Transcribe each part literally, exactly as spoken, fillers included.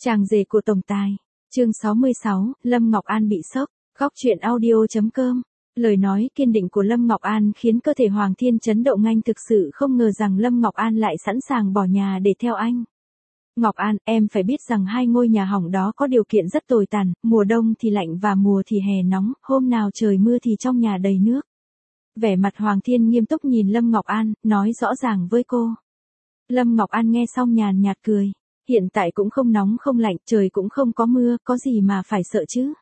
Chàng rể của tổng tài. Chương sáu mươi sáu, Lâm Ngọc An bị sốc. Góc truyện audio.com. Lời nói kiên định của Lâm Ngọc An khiến cơ thể Hoàng Thiên chấn động, anh thực sự không ngờ rằng Lâm Ngọc An lại sẵn sàng bỏ nhà để theo anh. Ngọc An, em phải biết rằng hai ngôi nhà hỏng đó có điều kiện rất tồi tàn, mùa đông thì lạnh và mùa thì hè nóng, hôm nào trời mưa thì trong nhà đầy nước. Vẻ mặt Hoàng Thiên nghiêm túc nhìn Lâm Ngọc An, nói rõ ràng với cô. Lâm Ngọc An nghe xong nhàn nhạt cười. Hiện tại cũng không nóng không lạnh, trời cũng không có mưa, có gì mà phải sợ chứ.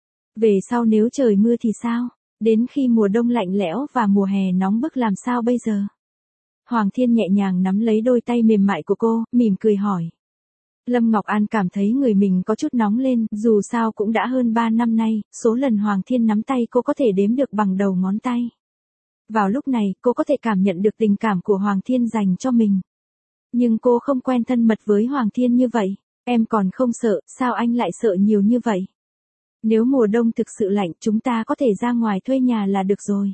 Về sau nếu trời mưa thì sao? Đến khi mùa đông lạnh lẽo và mùa hè nóng bức làm sao bây giờ? Hoàng Thiên nhẹ nhàng nắm lấy đôi tay mềm mại của cô, mỉm cười hỏi. Lâm Ngọc An cảm thấy người mình có chút nóng lên, dù sao cũng đã hơn ba năm nay, số lần Hoàng Thiên nắm tay cô có thể đếm được bằng đầu ngón tay. Vào lúc này, cô có thể cảm nhận được tình cảm của Hoàng Thiên dành cho mình. Nhưng cô không quen thân mật với Hoàng Thiên như vậy. Em còn không sợ, sao anh lại sợ nhiều như vậy? Nếu mùa đông thực sự lạnh, chúng ta có thể ra ngoài thuê nhà là được rồi.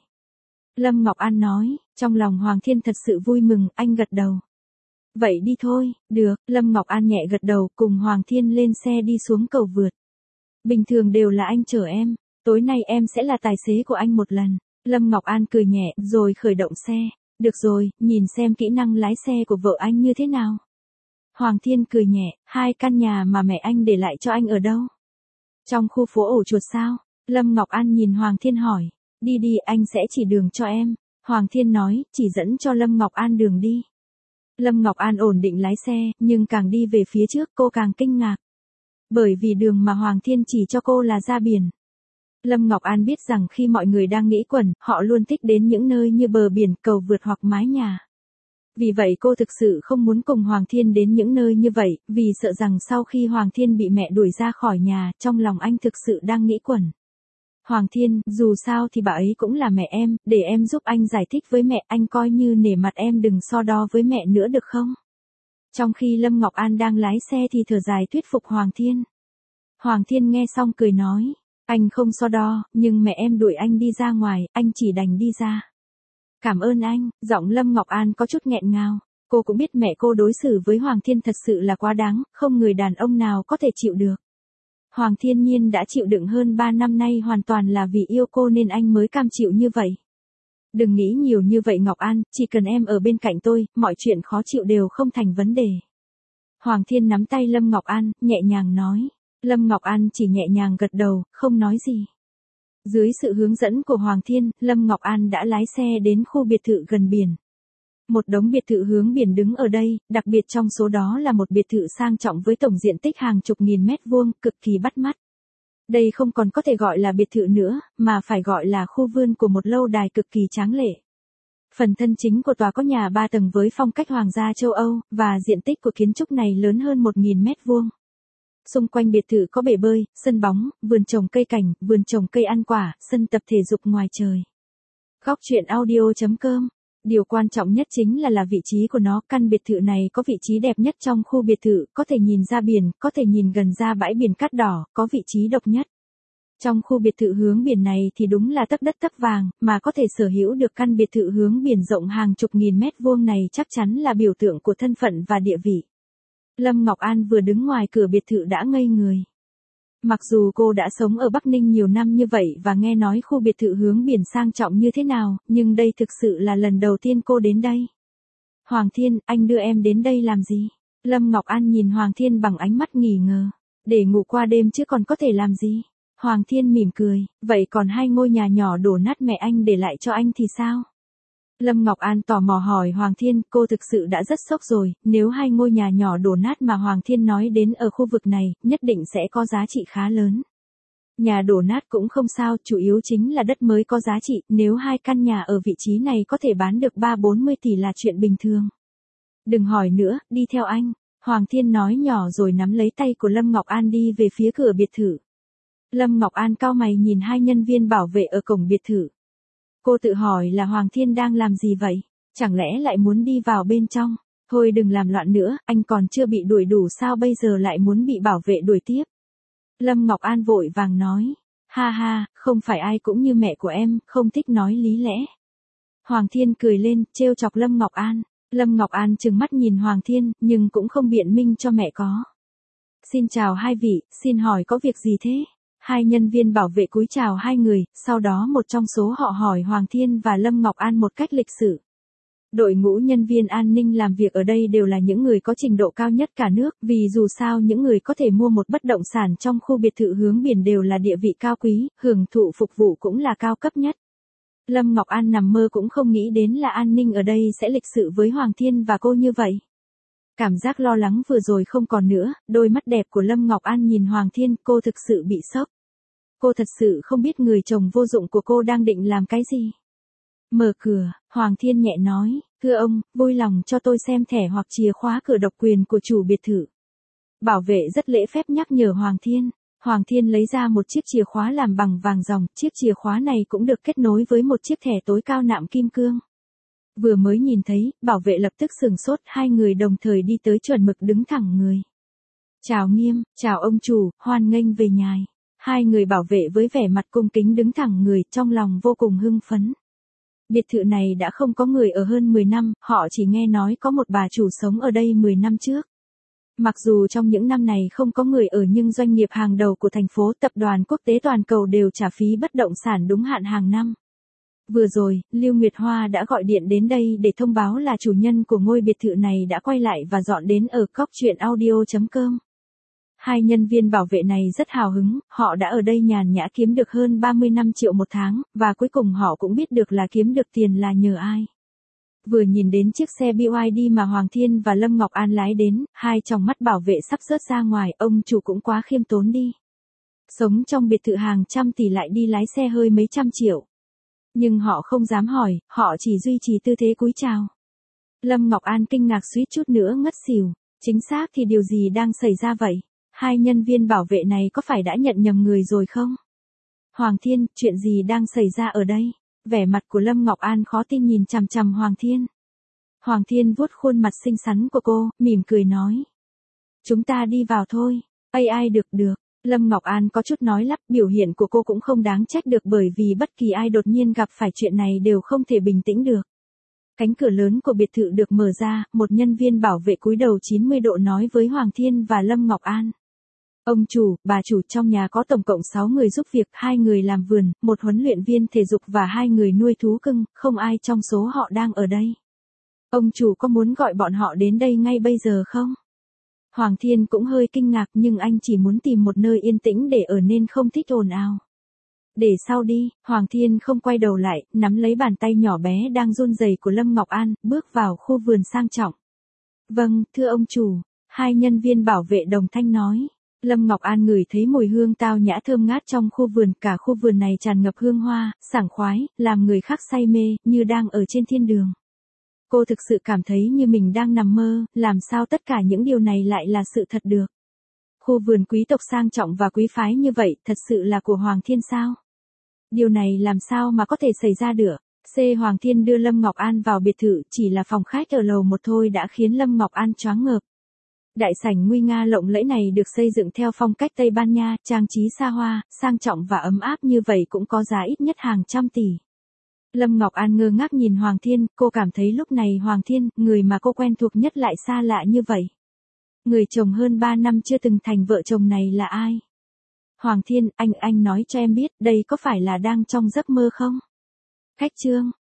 Lâm Ngọc An nói, trong lòng Hoàng Thiên thật sự vui mừng, anh gật đầu. Vậy đi thôi, được, Lâm Ngọc An nhẹ gật đầu, cùng Hoàng Thiên lên xe đi xuống cầu vượt. Bình thường đều là anh chở em, tối nay em sẽ là tài xế của anh một lần. Lâm Ngọc An cười nhẹ, rồi khởi động xe. Được rồi, nhìn xem kỹ năng lái xe của vợ anh như thế nào. Hoàng Thiên cười nhẹ, hai căn nhà mà mẹ anh để lại cho anh ở đâu? Trong khu phố ổ chuột sao? Lâm Ngọc An nhìn Hoàng Thiên hỏi. Đi đi, anh sẽ chỉ đường cho em. Hoàng Thiên nói, chỉ dẫn cho Lâm Ngọc An đường đi. Lâm Ngọc An ổn định lái xe, nhưng càng đi về phía trước cô càng kinh ngạc. Bởi vì đường mà Hoàng Thiên chỉ cho cô là ra biển. Lâm Ngọc An biết rằng khi mọi người đang nghĩ quẩn, họ luôn thích đến những nơi như bờ biển, cầu vượt hoặc mái nhà. Vì vậy cô thực sự không muốn cùng Hoàng Thiên đến những nơi như vậy, vì sợ rằng sau khi Hoàng Thiên bị mẹ đuổi ra khỏi nhà, trong lòng anh thực sự đang nghĩ quẩn. Hoàng Thiên, dù sao thì bà ấy cũng là mẹ em, để em giúp anh giải thích với mẹ, anh coi như nể mặt em đừng so đo với mẹ nữa được không? Trong khi Lâm Ngọc An đang lái xe thì thở dài thuyết phục Hoàng Thiên. Hoàng Thiên nghe xong cười nói. Anh không so đo, nhưng mẹ em đuổi anh đi ra ngoài, anh chỉ đành đi ra. Cảm ơn anh, giọng Lâm Ngọc An có chút nghẹn ngào. Cô cũng biết mẹ cô đối xử với Hoàng Thiên thật sự là quá đáng, không người đàn ông nào có thể chịu được. Hoàng Thiên Nhiên đã chịu đựng hơn ba năm nay hoàn toàn là vì yêu cô nên anh mới cam chịu như vậy. Đừng nghĩ nhiều như vậy Ngọc An, chỉ cần em ở bên cạnh tôi, mọi chuyện khó chịu đều không thành vấn đề. Hoàng Thiên nắm tay Lâm Ngọc An, nhẹ nhàng nói. Lâm Ngọc An chỉ nhẹ nhàng gật đầu, không nói gì. Dưới sự hướng dẫn của Hoàng Thiên, Lâm Ngọc An đã lái xe đến khu biệt thự gần biển. Một đống biệt thự hướng biển đứng ở đây, đặc biệt trong số đó là một biệt thự sang trọng với tổng diện tích hàng chục nghìn mét vuông, cực kỳ bắt mắt. Đây không còn có thể gọi là biệt thự nữa, mà phải gọi là khu vườn của một lâu đài cực kỳ tráng lệ. Phần thân chính của tòa có nhà ba tầng với phong cách hoàng gia châu Âu, và diện tích của kiến trúc này lớn hơn một nghìn mét vuông. Xung quanh biệt thự có bể bơi, sân bóng, vườn trồng cây cảnh, vườn trồng cây ăn quả, sân tập thể dục ngoài trời. Góc truyện audio.com. Điều quan trọng nhất chính là là vị trí của nó, căn biệt thự này có vị trí đẹp nhất trong khu biệt thự, có thể nhìn ra biển, có thể nhìn gần ra bãi biển cát đỏ, có vị trí độc nhất. Trong khu biệt thự hướng biển này thì đúng là tấc đất tấc vàng, mà có thể sở hữu được căn biệt thự hướng biển rộng hàng chục nghìn mét vuông này chắc chắn là biểu tượng của thân phận và địa vị. Lâm Ngọc An vừa đứng ngoài cửa biệt thự đã ngây người. Mặc dù cô đã sống ở Bắc Ninh nhiều năm như vậy và nghe nói khu biệt thự hướng biển sang trọng như thế nào, nhưng đây thực sự là lần đầu tiên cô đến đây. Hoàng Thiên, anh đưa em đến đây làm gì? Lâm Ngọc An nhìn Hoàng Thiên bằng ánh mắt nghi ngờ. Để ngủ qua đêm chứ còn có thể làm gì? Hoàng Thiên mỉm cười, vậy còn hai ngôi nhà nhỏ đổ nát mẹ anh để lại cho anh thì sao? Lâm Ngọc An tò mò hỏi Hoàng Thiên, cô thực sự đã rất sốc rồi, nếu hai ngôi nhà nhỏ đổ nát mà Hoàng Thiên nói đến ở khu vực này, nhất định sẽ có giá trị khá lớn. Nhà đổ nát cũng không sao, chủ yếu chính là đất mới có giá trị, nếu hai căn nhà ở vị trí này có thể bán được ba bốn mươi tỷ là chuyện bình thường. Đừng hỏi nữa, đi theo anh. Hoàng Thiên nói nhỏ rồi nắm lấy tay của Lâm Ngọc An đi về phía cửa biệt thự. Lâm Ngọc An cau mày nhìn hai nhân viên bảo vệ ở cổng biệt thự. Cô tự hỏi là Hoàng Thiên đang làm gì vậy? Chẳng lẽ lại muốn đi vào bên trong? Thôi đừng làm loạn nữa, anh còn chưa bị đuổi đủ sao bây giờ lại muốn bị bảo vệ đuổi tiếp? Lâm Ngọc An vội vàng nói. Ha ha, không phải ai cũng như mẹ của em, không thích nói lý lẽ. Hoàng Thiên cười lên, trêu chọc Lâm Ngọc An. Lâm Ngọc An trừng mắt nhìn Hoàng Thiên, nhưng cũng không biện minh cho mẹ có. Xin chào hai vị, xin hỏi có việc gì thế? Hai nhân viên bảo vệ cúi chào hai người, sau đó một trong số họ hỏi Hoàng Thiên và Lâm Ngọc An một cách lịch sự. Đội ngũ nhân viên an ninh làm việc ở đây đều là những người có trình độ cao nhất cả nước, vì dù sao những người có thể mua một bất động sản trong khu biệt thự hướng biển đều là địa vị cao quý, hưởng thụ phục vụ cũng là cao cấp nhất. Lâm Ngọc An nằm mơ cũng không nghĩ đến là an ninh ở đây sẽ lịch sự với Hoàng Thiên và cô như vậy. Cảm giác lo lắng vừa rồi không còn nữa, đôi mắt đẹp của Lâm Ngọc An nhìn Hoàng Thiên, cô thực sự bị sốc. Cô thật sự không biết người chồng vô dụng của cô đang định làm cái gì. Mở cửa, Hoàng Thiên nhẹ nói, thưa ông, vui lòng cho tôi xem thẻ hoặc chìa khóa cửa độc quyền của chủ biệt thự. Bảo vệ rất lễ phép nhắc nhở Hoàng Thiên. Hoàng Thiên lấy ra một chiếc chìa khóa làm bằng vàng ròng, chiếc chìa khóa này cũng được kết nối với một chiếc thẻ tối cao nạm kim cương. Vừa mới nhìn thấy, bảo vệ lập tức sừng sốt, hai người đồng thời đi tới chuẩn mực đứng thẳng người. Chào Nghiêm, chào ông chủ, hoan nghênh về nhà. Hai người bảo vệ với vẻ mặt cung kính đứng thẳng người, trong lòng vô cùng hưng phấn. Biệt thự này đã không có người ở hơn mười năm, họ chỉ nghe nói có một bà chủ sống ở đây mười năm trước. Mặc dù trong những năm này không có người ở nhưng doanh nghiệp hàng đầu của thành phố, tập đoàn quốc tế toàn cầu đều trả phí bất động sản đúng hạn hàng năm. Vừa rồi, Lưu Nguyệt Hoa đã gọi điện đến đây để thông báo là chủ nhân của ngôi biệt thự này đã quay lại và dọn đến ở cóc truyện audio chấm com. Hai nhân viên bảo vệ này rất hào hứng, họ đã ở đây nhàn nhã kiếm được hơn ba mươi lăm triệu một tháng, và cuối cùng họ cũng biết được là kiếm được tiền là nhờ ai. Vừa nhìn đến chiếc xe bê i đê mà Hoàng Thiên và Lâm Ngọc An lái đến, hai tròng mắt bảo vệ sắp rớt ra ngoài, ông chủ cũng quá khiêm tốn đi. Sống trong biệt thự hàng trăm tỷ lại đi lái xe hơi mấy trăm triệu. Nhưng họ không dám hỏi, họ chỉ duy trì tư thế cúi chào. Lâm Ngọc An kinh ngạc suýt chút nữa ngất xỉu. Chính xác thì điều gì đang xảy ra vậy? Hai nhân viên bảo vệ này có phải đã nhận nhầm người rồi không? Hoàng Thiên, chuyện gì đang xảy ra ở đây? Vẻ mặt của Lâm Ngọc An khó tin nhìn chằm chằm Hoàng Thiên. Hoàng Thiên vuốt khuôn mặt xinh xắn của cô, mỉm cười nói. Chúng ta đi vào thôi. Ai ai được được. Lâm Ngọc An có chút nói lắp, biểu hiện của cô cũng không đáng trách được bởi vì bất kỳ ai đột nhiên gặp phải chuyện này đều không thể bình tĩnh được. Cánh cửa lớn của biệt thự được mở ra, một nhân viên bảo vệ cúi đầu chín mươi độ nói với Hoàng Thiên và Lâm Ngọc An. Ông chủ, bà chủ, trong nhà có tổng cộng sáu người giúp việc, hai người làm vườn, một huấn luyện viên thể dục và hai người nuôi thú cưng, không ai trong số họ đang ở đây. Ông chủ có muốn gọi bọn họ đến đây ngay bây giờ không? Hoàng Thiên cũng hơi kinh ngạc nhưng anh chỉ muốn tìm một nơi yên tĩnh để ở nên không thích ồn ào. Để sau đi, Hoàng Thiên không quay đầu lại, nắm lấy bàn tay nhỏ bé đang run rẩy của Lâm Ngọc An, bước vào khu vườn sang trọng. Vâng, thưa ông chủ, hai nhân viên bảo vệ đồng thanh nói. Lâm Ngọc An ngửi thấy mùi hương tao nhã thơm ngát trong khu vườn, cả khu vườn này tràn ngập hương hoa, sảng khoái, làm người khác say mê, như đang ở trên thiên đường. Cô thực sự cảm thấy như mình đang nằm mơ, làm sao tất cả những điều này lại là sự thật được. Khu vườn quý tộc sang trọng và quý phái như vậy, thật sự là của Hoàng Thiên sao? Điều này làm sao mà có thể xảy ra được? C. Hoàng Thiên đưa Lâm Ngọc An vào biệt thự, chỉ là phòng khách ở lầu một thôi đã khiến Lâm Ngọc An choáng ngợp. Đại sảnh nguy nga lộng lẫy này được xây dựng theo phong cách Tây Ban Nha, trang trí xa hoa, sang trọng và ấm áp như vậy cũng có giá ít nhất hàng trăm tỷ. Lâm Ngọc An ngơ ngác nhìn Hoàng Thiên, cô cảm thấy lúc này Hoàng Thiên, người mà cô quen thuộc nhất lại xa lạ như vậy. Người chồng hơn ba năm chưa từng thành vợ chồng này là ai? Hoàng Thiên, anh, anh nói cho em biết, đây có phải là đang trong giấc mơ không? Khách trương,